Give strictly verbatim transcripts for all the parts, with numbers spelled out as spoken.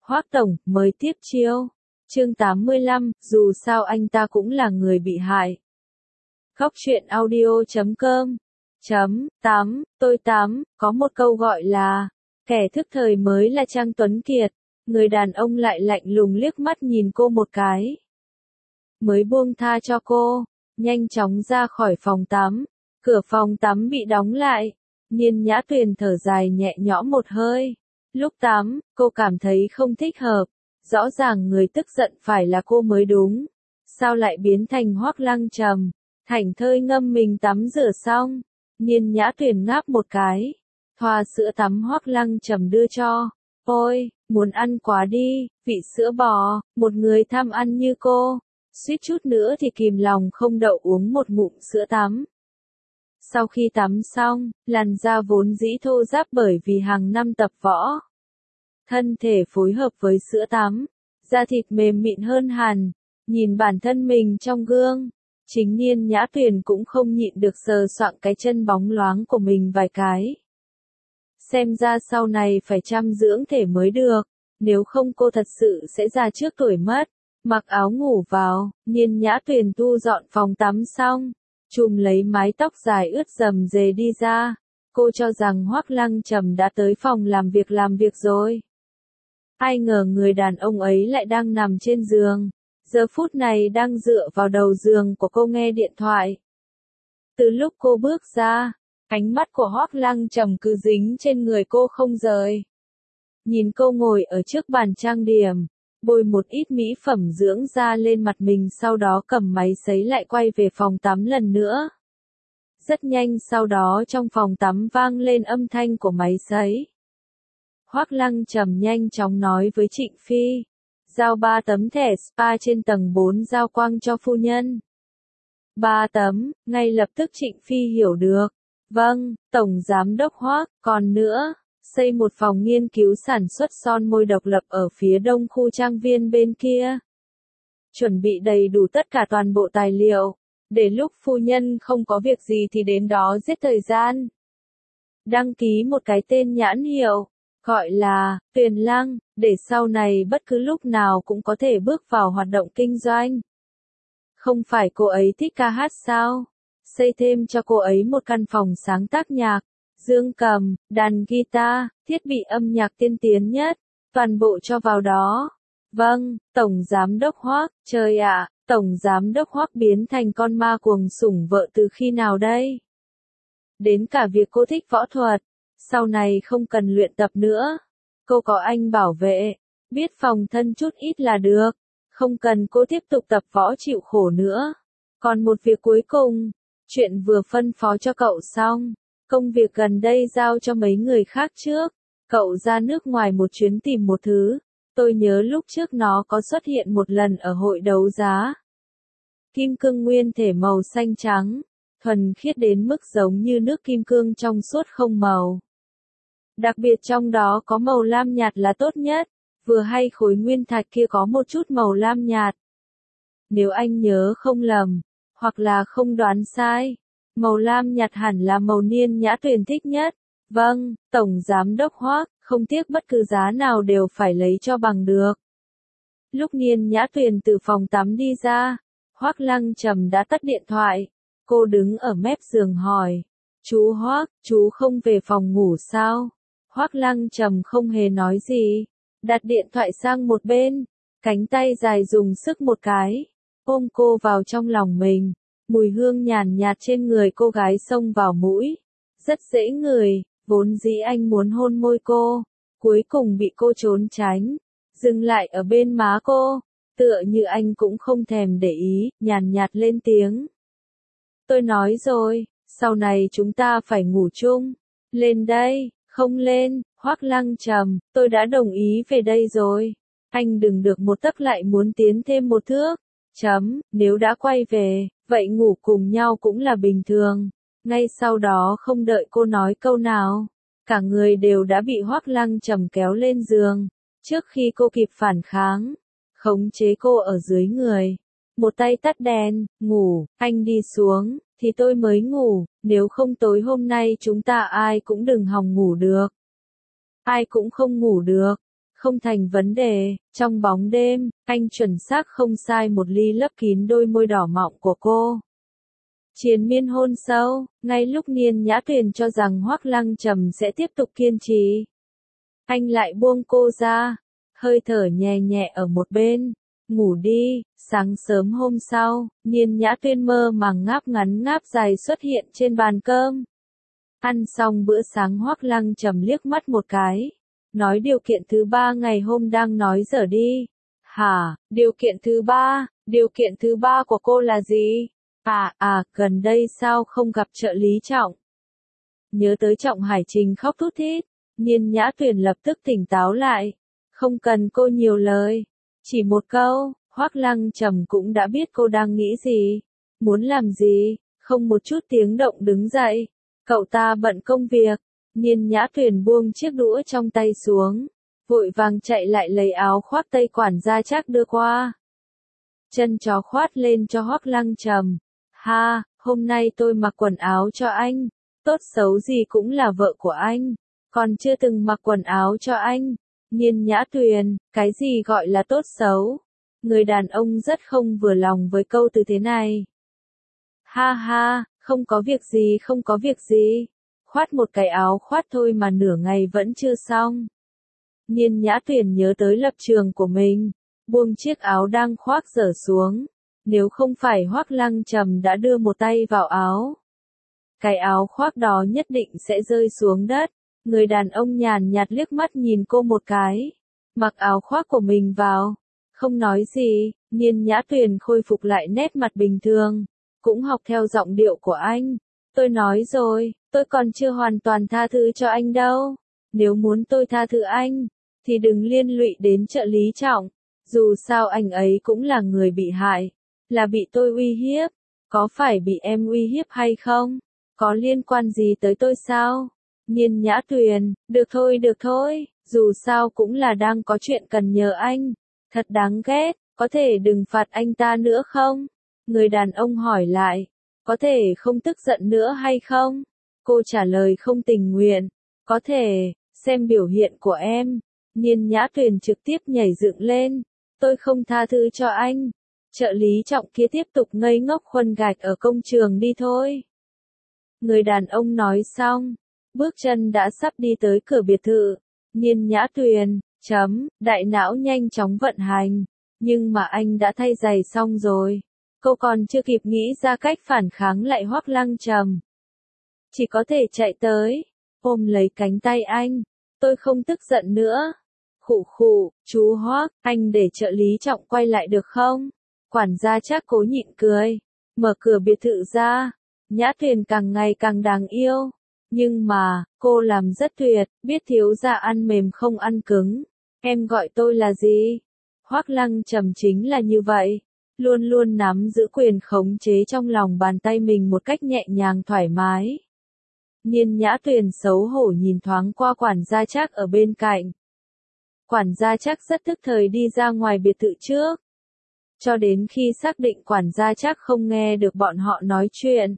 Hoác Tổng, mới tiếp chiêu. Chương tám mươi lăm, dù sao anh ta cũng là người bị hại. Góc truyện audio chấm com chấm tám, tôi tám, có một câu gọi là, kẻ thức thời mới là Trang Tuấn Kiệt. Người đàn ông lại lạnh lùng liếc mắt nhìn cô một cái. Mới buông tha cho cô, nhanh chóng ra khỏi phòng tắm. Cửa phòng tắm bị đóng lại. Nhiên Nhã Tuyền thở dài nhẹ nhõm một hơi. Lúc tắm, cô cảm thấy không thích hợp. Rõ ràng người tức giận phải là cô mới đúng. Sao lại biến thành Hoác Lăng Trầm? Thảnh thơi ngâm mình tắm rửa xong. Nhiên Nhã Tuyền ngáp một cái. Thoa sữa tắm Hoác Lăng Trầm đưa cho. Ôi, muốn ăn quá đi, vị sữa bò, một người tham ăn như cô. Suýt chút nữa thì kìm lòng không đậu uống một ngụm sữa tắm. Sau khi tắm xong, làn da vốn dĩ thô ráp bởi vì hàng năm tập võ. Thân thể phối hợp với sữa tắm, da thịt mềm mịn hơn hẳn. Nhìn bản thân mình trong gương, chính Nhiên Nhã Tuyền cũng không nhịn được sờ soạng cái chân bóng loáng của mình vài cái. Xem ra sau này phải chăm dưỡng thể mới được, nếu không cô thật sự sẽ già trước tuổi mất. Mặc áo ngủ vào, Nhiên Nhã Tuyền thu dọn phòng tắm xong, chùm lấy mái tóc dài ướt rầm rề đi ra. Cô cho rằng Hoác Lăng Trầm đã tới phòng làm việc làm việc rồi. Ai ngờ người đàn ông ấy lại đang nằm trên giường, giờ phút này đang dựa vào đầu giường của cô nghe điện thoại. Từ lúc cô bước ra, ánh mắt của Hoác Lăng Trầm cứ dính trên người cô không rời. Nhìn cô ngồi ở trước bàn trang điểm, bôi một ít mỹ phẩm dưỡng da lên mặt mình, sau đó cầm máy sấy lại quay về phòng tắm lần nữa. Rất nhanh sau đó trong phòng tắm vang lên âm thanh của máy sấy. Hoác Lăng Trầm nhanh chóng nói với Trịnh Phi, giao ba tấm thẻ spa trên tầng bốn giao quang cho phu nhân. Ba tấm, ngay lập tức Trịnh Phi hiểu được. Vâng, Tổng Giám đốc Hoác, còn nữa, xây một phòng nghiên cứu sản xuất son môi độc lập ở phía đông khu trang viên bên kia. Chuẩn bị đầy đủ tất cả toàn bộ tài liệu, để lúc phu nhân không có việc gì thì đến đó giết thời gian. Đăng ký một cái tên nhãn hiệu, gọi là Tuyền Lăng, để sau này bất cứ lúc nào cũng có thể bước vào hoạt động kinh doanh. Không phải cô ấy thích ca hát sao? Xây thêm cho cô ấy một căn phòng sáng tác nhạc, dương cầm, đàn guitar, thiết bị âm nhạc tiên tiến nhất, toàn bộ cho vào đó. Vâng, Tổng Giám đốc Hoác, trời ạ, Tổng Giám đốc Hoác biến thành con ma cuồng sủng vợ từ khi nào đây? Đến cả việc cô thích võ thuật, sau này không cần luyện tập nữa. Cô có anh bảo vệ, biết phòng thân chút ít là được, không cần cô tiếp tục tập võ chịu khổ nữa. Còn một việc cuối cùng, chuyện vừa phân phó cho cậu xong, công việc gần đây giao cho mấy người khác trước. Cậu ra nước ngoài một chuyến tìm một thứ, tôi nhớ lúc trước nó có xuất hiện một lần ở hội đấu giá. Kim cương nguyên thể màu xanh trắng, thuần khiết đến mức giống như nước kim cương trong suốt không màu. Đặc biệt trong đó có màu lam nhạt là tốt nhất, vừa hay khối nguyên thạch kia có một chút màu lam nhạt. Nếu anh nhớ không lầm, hoặc là không đoán sai, màu lam nhạt hẳn là màu Nhiên Nhã Tuyền thích nhất. Vâng, Tổng Giám đốc Hoác, không tiếc bất cứ giá nào đều phải lấy cho bằng được. Lúc Nhiên Nhã Tuyền từ phòng tắm đi ra, Hoác Lăng Trầm đã tắt điện thoại. Cô đứng ở mép giường hỏi, chú Hoác, chú không về phòng ngủ sao? Hoác Lăng Trầm không hề nói gì, đặt điện thoại sang một bên, cánh tay dài dùng sức một cái, ôm cô vào trong lòng mình. Mùi hương nhàn nhạt trên người cô gái xông vào mũi, rất dễ ngửi. Vốn dĩ anh muốn hôn môi cô, cuối cùng bị cô trốn tránh, dừng lại ở bên má cô, tựa như anh cũng không thèm để ý, nhàn nhạt lên tiếng. Tôi nói rồi, sau này chúng ta phải ngủ chung. Lên đây, không lên, Hoác Lăng Trầm, tôi đã đồng ý về đây rồi. Anh đừng được một tấc lại muốn tiến thêm một thước. Chấm, nếu đã quay về, vậy ngủ cùng nhau cũng là bình thường. Ngay sau đó không đợi cô nói câu nào, cả người đều đã bị Hoác Lăng Trầm kéo lên giường. Trước khi cô kịp phản kháng, khống chế cô ở dưới người. Một tay tắt đèn, ngủ, anh đi xuống, thì tôi mới ngủ, nếu không tối hôm nay chúng ta ai cũng đừng hòng ngủ được. Ai cũng không ngủ được, Không thành vấn đề, trong bóng đêm, anh chuẩn xác không sai một ly lấp kín đôi môi đỏ mọng của cô. Triền miên hôn sâu, ngay lúc Niên Nhã Tuyền cho rằng Hoắc Lăng Trầm sẽ tiếp tục kiên trì. Anh lại buông cô ra, hơi thở nhẹ nhẹ ở một bên. Ngủ đi, sáng sớm hôm sau, Niên Nhã Tuyên mơ màng ngáp ngắn ngáp dài xuất hiện trên bàn cơm. Ăn xong bữa sáng Hoắc Lăng Trầm liếc mắt một cái, nói điều kiện thứ ba ngày hôm đang nói dở đi. Hả, điều kiện thứ ba, điều kiện thứ ba của cô là gì? À, à, gần đây sao không gặp trợ lý Trọng? Nhớ tới Trọng Hải Trình khóc thút thít, Niên Nhã Tuyển lập tức tỉnh táo lại. Không cần cô nhiều lời. Chỉ một câu, Hoắc Lăng Trầm cũng đã biết cô đang nghĩ gì, muốn làm gì, không một chút tiếng động đứng dậy. Cậu ta bận công việc. Niên Nhã Tuyền buông chiếc đũa trong tay xuống, vội vàng chạy lại lấy áo khoác tây quản gia Trác đưa qua. Chân chó khoát lên cho Hoắc Lăng Trầm. Ha, hôm nay tôi mặc quần áo cho anh, tốt xấu gì cũng là vợ của anh, còn chưa từng mặc quần áo cho anh. Niên Nhã Tuyền, cái gì gọi là tốt xấu? Người đàn ông rất không vừa lòng với câu từ thế này. Ha ha, không có việc gì không có việc gì. Khoát một cái áo khoát thôi mà nửa ngày vẫn chưa xong. Niên Nhã Tuyền nhớ tới lập trường của mình, buông chiếc áo đang khoác dở xuống. Nếu không phải Hoắc Lăng Trầm đã đưa một tay vào áo, cái áo khoác đó nhất định sẽ rơi xuống đất. Người đàn ông nhàn nhạt liếc mắt nhìn cô một cái, mặc áo khoác của mình vào, không nói gì. Niên Nhã Tuyền khôi phục lại nét mặt bình thường, cũng học theo giọng điệu của anh. Tôi nói rồi, tôi còn chưa hoàn toàn tha thứ cho anh đâu. Nếu muốn tôi tha thứ anh, thì đừng liên lụy đến trợ lý Trọng. Dù sao anh ấy cũng là người bị hại, là bị tôi uy hiếp. Có phải bị em uy hiếp hay không? Có liên quan gì tới tôi sao? Niên Nhã Tuyền, được thôi được thôi, dù sao cũng là đang có chuyện cần nhờ anh. Thật đáng ghét, có thể đừng phạt anh ta nữa không? Người đàn ông hỏi lại, có thể không tức giận nữa hay không? Cô trả lời không tình nguyện, có thể, xem biểu hiện của em. Niên Nhã Tuyền trực tiếp nhảy dựng lên, tôi không tha thứ cho anh. Trợ lý Trọng kia tiếp tục ngây ngốc khuân gạch ở công trường đi thôi. Người đàn ông nói xong, bước chân đã sắp đi tới cửa biệt thự. Niên Nhã Tuyền, chấm, đại não nhanh chóng vận hành, nhưng mà anh đã thay giày xong rồi. Cô còn chưa kịp nghĩ ra cách phản kháng lại Hoắc Lăng Trầm, chỉ có thể chạy tới, ôm lấy cánh tay anh. Tôi không tức giận nữa. Khụ khụ, chú Hoắc, anh để trợ lý Trọng quay lại được không? Quản gia Trác cố nhịn cười, mở cửa biệt thự ra. Nhã Tuyền càng ngày càng đáng yêu, nhưng mà, cô làm rất tuyệt, biết thiếu gia ăn mềm không ăn cứng. Em gọi tôi là gì? Hoắc Lăng Trầm chính là như vậy, luôn luôn nắm giữ quyền khống chế trong lòng bàn tay mình một cách nhẹ nhàng thoải mái. Niên Nhã Tuyền xấu hổ nhìn thoáng qua quản gia Trác ở bên cạnh. Quản gia Trác rất tức thời đi ra ngoài biệt thự trước, cho đến khi xác định quản gia Trác không nghe được bọn họ nói chuyện.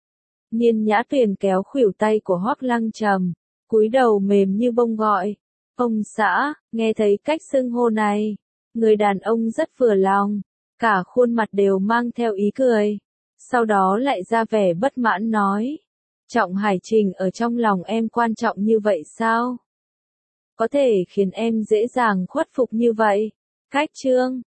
Niên Nhã Tuyền kéo khuỷu tay của Hoắc Lăng Trầm, cúi đầu mềm như bông gọi, ông xã. Nghe thấy cách xưng hô này, người đàn ông rất vừa lòng, cả khuôn mặt đều mang theo ý cười, sau đó lại ra vẻ bất mãn nói, Trọng Hải Trình ở trong lòng em quan trọng như vậy sao? Có thể khiến em dễ dàng khuất phục như vậy? Cách chương